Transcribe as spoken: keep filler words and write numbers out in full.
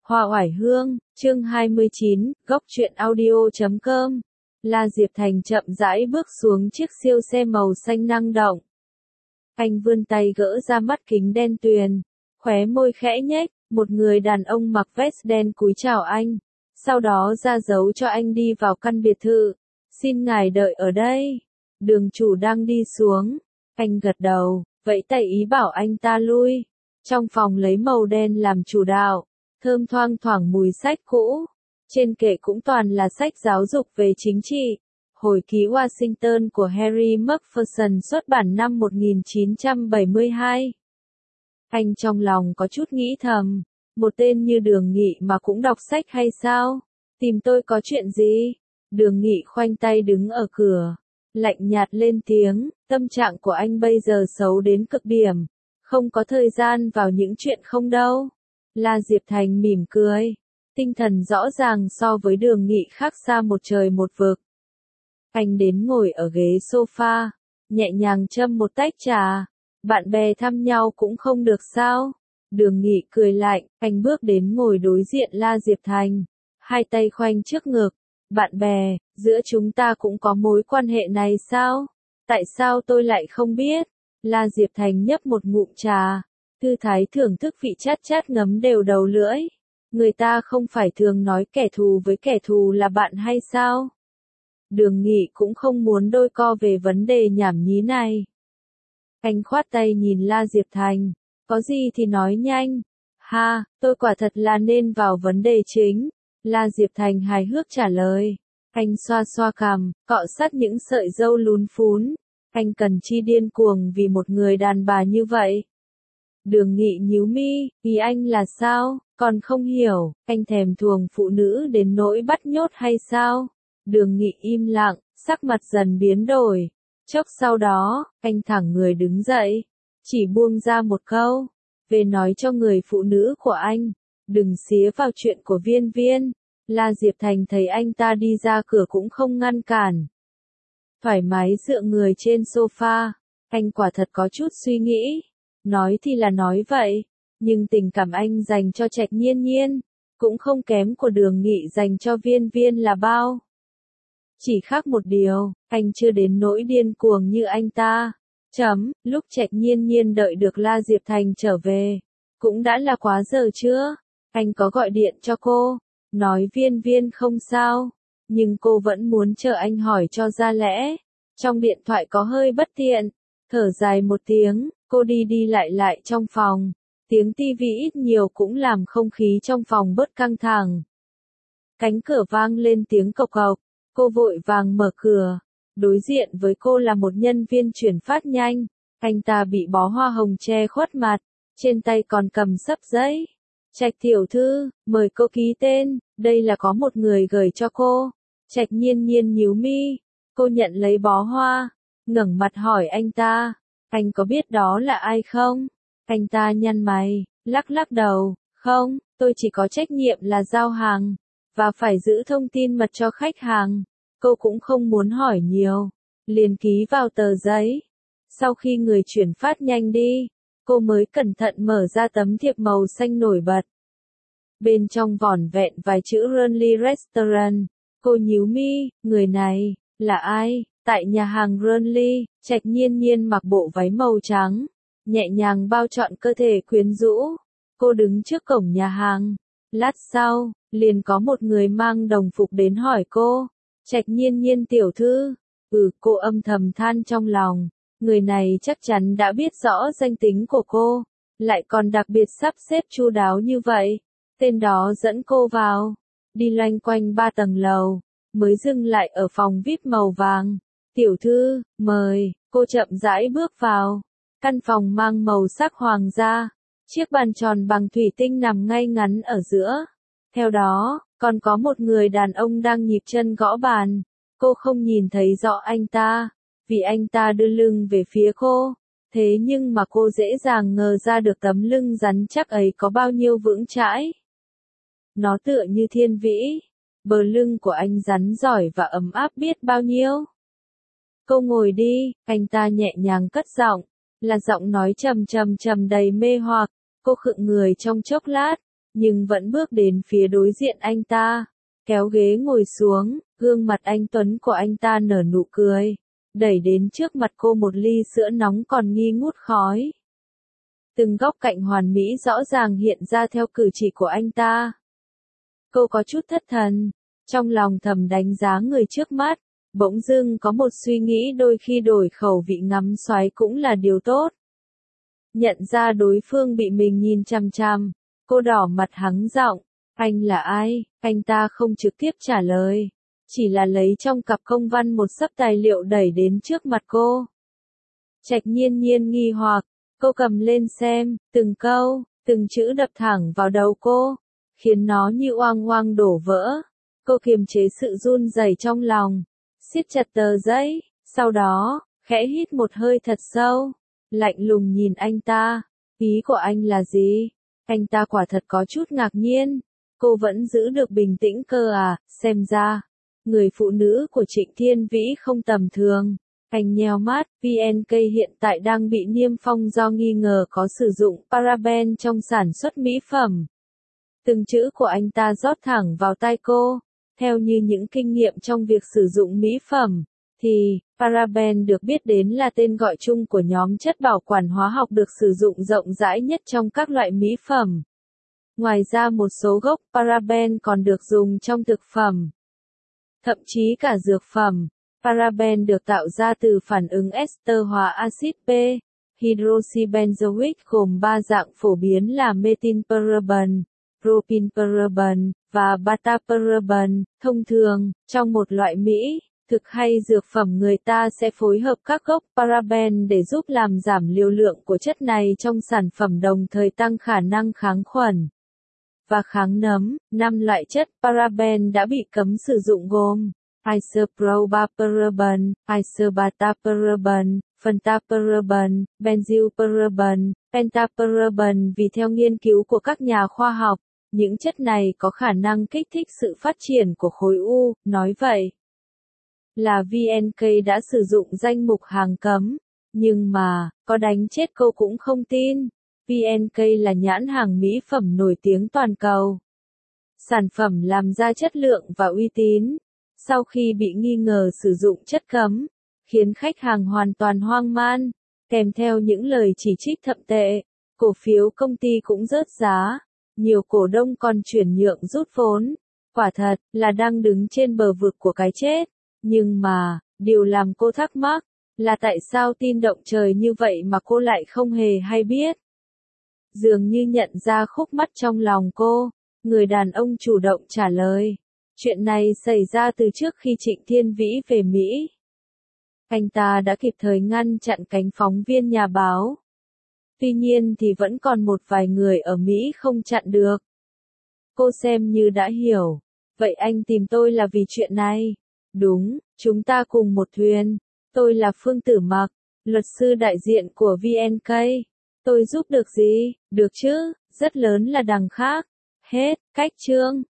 Hoa oải hương, chương hai mươi chín, góc truyện audio chấm com. La Diệp Thành chậm rãi bước xuống chiếc siêu xe màu xanh năng động. Anh vươn tay gỡ ra mắt kính đen tuyền, khóe môi khẽ nhếch, một người đàn ông mặc vest đen cúi chào anh, sau đó ra dấu cho anh đi vào căn biệt thự. Xin ngài đợi ở đây. Đường chủ đang đi xuống, anh gật đầu, vẫy tay ý bảo anh ta lui. Trong phòng lấy màu đen làm chủ đạo, thơm thoang thoảng mùi sách cũ. Trên kệ cũng toàn là sách giáo dục về chính trị. Hồi ký Washington của Harry Macpherson xuất bản năm một nghìn chín trăm bảy mươi hai. Anh trong lòng có chút nghĩ thầm, một tên như Đường Nghị mà cũng đọc sách hay sao? Tìm tôi có chuyện gì? Đường Nghị khoanh tay đứng ở cửa, lạnh nhạt lên tiếng, tâm trạng của anh bây giờ xấu đến cực điểm, không có thời gian vào những chuyện không đâu. La Diệp Thành mỉm cười, tinh thần rõ ràng so với Đường Nghị khác xa một trời một vực. Anh đến ngồi ở ghế sofa, nhẹ nhàng châm một tách trà. Bạn bè thăm nhau cũng không được sao? Đường Nghị cười lạnh, anh bước đến ngồi đối diện La Diệp Thành, hai tay khoanh trước ngực. Bạn bè, giữa chúng ta cũng có mối quan hệ này sao? Tại sao tôi lại không biết? La Diệp Thành nhấp một ngụm trà, thư thái thưởng thức vị chát chát ngấm đều đầu lưỡi. Người ta không phải thường nói kẻ thù với kẻ thù là bạn hay sao? Đường Nghị cũng không muốn đôi co về vấn đề nhảm nhí này. Anh khoát tay nhìn La Diệp Thành, có gì thì nói nhanh. Ha, tôi quả thật là nên vào vấn đề chính. La Diệp Thành hài hước trả lời. Anh xoa xoa cằm, cọ sát những sợi râu lún phún. Anh cần chi điên cuồng vì một người đàn bà như vậy? Đường Nghị nhíu mi, ý anh là sao? Còn không hiểu, anh thèm thuồng phụ nữ đến nỗi bắt nhốt hay sao? Đường Nghị im lặng, sắc mặt dần biến đổi. Chốc sau đó, anh thẳng người đứng dậy, chỉ buông ra một câu, về nói cho người phụ nữ của anh, đừng xía vào chuyện của Viên Viên. La Diệp Thành thấy anh ta đi ra cửa cũng không ngăn cản. Thoải mái dựa người trên sofa, anh quả thật có chút suy nghĩ. Nói thì là nói vậy, nhưng tình cảm anh dành cho Trạch Nhiên Nhiên, cũng không kém của Đường Nghị dành cho Viên Viên là bao. Chỉ khác một điều, anh chưa đến nỗi điên cuồng như anh ta. Chấm, lúc Trạch Nhiên Nhiên đợi được La Diệp Thành trở về, cũng đã là quá giờ chưa? Anh có gọi điện cho cô, nói Viên Viên không sao, nhưng cô vẫn muốn chờ anh hỏi cho ra lẽ. Trong điện thoại có hơi bất tiện, thở dài một tiếng, cô đi đi lại lại trong phòng. Tiếng tivi ít nhiều cũng làm không khí trong phòng bớt căng thẳng. Cánh cửa vang lên tiếng cộc cộc. Cô vội vàng mở cửa, đối diện với cô là một nhân viên chuyển phát nhanh, anh ta bị bó hoa hồng che khuất mặt, trên tay còn cầm xấp giấy. Trạch tiểu thư, mời cô ký tên, đây là có một người gửi cho cô. Trạch Nhiên Nhiên nhíu mi, cô nhận lấy bó hoa, ngẩng mặt hỏi anh ta, anh có biết đó là ai không? Anh ta nhăn mày, lắc lắc đầu, không, tôi chỉ có trách nhiệm là giao hàng và phải giữ thông tin mật cho khách hàng. Cô cũng không muốn hỏi nhiều, liền ký vào tờ giấy. Sau khi người chuyển phát nhanh đi, cô mới cẩn thận mở ra tấm thiệp màu xanh nổi bật. Bên trong vỏn vẹn vài chữ Runly Restaurant. Cô nhíu mi, người này là ai? Tại nhà hàng Runly, Trạch Nhiên Nhiên mặc bộ váy màu trắng, nhẹ nhàng bao trọn cơ thể quyến rũ. Cô đứng trước cổng nhà hàng. Lát sau, liền có một người mang đồng phục đến hỏi cô, Trạch Nhiên Nhiên tiểu thư. Ừ, cô âm thầm than trong lòng, người này chắc chắn đã biết rõ danh tính của cô, lại còn đặc biệt sắp xếp chu đáo như vậy. Tên đó dẫn cô vào, đi loanh quanh ba tầng lầu, mới dừng lại ở phòng vi ai pi màu vàng. Tiểu thư, mời. Cô chậm rãi bước vào. Căn phòng mang màu sắc hoàng gia, chiếc bàn tròn bằng thủy tinh nằm ngay ngắn ở giữa. Theo đó, còn có một người đàn ông đang nhịp chân gõ bàn. Cô không nhìn thấy rõ anh ta, vì anh ta đưa lưng về phía cô. Thế nhưng mà cô dễ dàng ngờ ra được tấm lưng rắn chắc ấy có bao nhiêu vững chãi. Nó tựa như thiên vĩ. Bờ lưng của anh rắn giỏi và ấm áp biết bao nhiêu. Cô ngồi đi, anh ta nhẹ nhàng cất giọng, là giọng nói trầm trầm trầm đầy mê hoặc. Cô khựng người trong chốc lát, nhưng vẫn bước đến phía đối diện anh ta, kéo ghế ngồi xuống, gương mặt anh tuấn của anh ta nở nụ cười, đẩy đến trước mặt cô một ly sữa nóng còn nghi ngút khói. Từng góc cạnh hoàn mỹ rõ ràng hiện ra theo cử chỉ của anh ta. Cô có chút thất thần, trong lòng thầm đánh giá người trước mắt, bỗng dưng có một suy nghĩ đôi khi đổi khẩu vị ngắm xoáy cũng là điều tốt. Nhận ra đối phương bị mình nhìn chằm chằm, cô đỏ mặt hắng giọng, anh là ai? Anh ta không trực tiếp trả lời, chỉ là lấy trong cặp công văn một xấp tài liệu đẩy đến trước mặt cô. Trạch Nhiên Nhiên nghi hoặc, cô cầm lên xem, từng câu, từng chữ đập thẳng vào đầu cô, khiến nó như oang oang đổ vỡ. Cô kiềm chế sự run rẩy trong lòng, siết chặt tờ giấy, sau đó, khẽ hít một hơi thật sâu, lạnh lùng nhìn anh ta, ý của anh là gì? Anh ta quả thật có chút ngạc nhiên, cô vẫn giữ được bình tĩnh cơ à, xem ra, người phụ nữ của Trịnh Thiên Vĩ không tầm thường. Anh nheo mắt, vê en ca hiện tại đang bị niêm phong do nghi ngờ có sử dụng paraben trong sản xuất mỹ phẩm. Từng chữ của anh ta rót thẳng vào tai cô, theo như những kinh nghiệm trong việc sử dụng mỹ phẩm, thì, paraben được biết đến là tên gọi chung của nhóm chất bảo quản hóa học được sử dụng rộng rãi nhất trong các loại mỹ phẩm. Ngoài ra một số gốc paraben còn được dùng trong thực phẩm, thậm chí cả dược phẩm. Paraben được tạo ra từ phản ứng ester hóa axit P, hydroxybenzoic gồm ba dạng phổ biến là methylparaben, propylparaben và beta-paraben. Thông thường, trong một loại mỹ thực hay dược phẩm người ta sẽ phối hợp các gốc paraben để giúp làm giảm liều lượng của chất này trong sản phẩm đồng thời tăng khả năng kháng khuẩn và kháng nấm. Năm loại chất paraben đã bị cấm sử dụng gồm isopropyl-paraben, isobeta-paraben, phenterparaben, benzylparaben, pentaparaben. Vì theo nghiên cứu của các nhà khoa học, những chất này có khả năng kích thích sự phát triển của khối u, nói vậy là vê en ca đã sử dụng danh mục hàng cấm, nhưng mà, có đánh chết cô cũng không tin. vê en ca là nhãn hàng mỹ phẩm nổi tiếng toàn cầu. Sản phẩm làm ra chất lượng và uy tín. Sau khi bị nghi ngờ sử dụng chất cấm, khiến khách hàng hoàn toàn hoang mang, kèm theo những lời chỉ trích thậm tệ, cổ phiếu công ty cũng rớt giá, nhiều cổ đông còn chuyển nhượng rút vốn, quả thật là đang đứng trên bờ vực của cái chết. Nhưng mà, điều làm cô thắc mắc, là tại sao tin động trời như vậy mà cô lại không hề hay biết. Dường như nhận ra khúc mắc trong lòng cô, người đàn ông chủ động trả lời. Chuyện này xảy ra từ trước khi Trịnh Thiên Vĩ về Mỹ. Anh ta đã kịp thời ngăn chặn cánh phóng viên nhà báo. Tuy nhiên thì vẫn còn một vài người ở Mỹ không chặn được. Cô xem như đã hiểu. Vậy anh tìm tôi là vì chuyện này. Đúng, chúng ta cùng một thuyền. Tôi là Phương Tử Mặc, luật sư đại diện của vê en ca. Tôi giúp được gì? Được chứ, rất lớn là đằng khác. Hết, cách chương.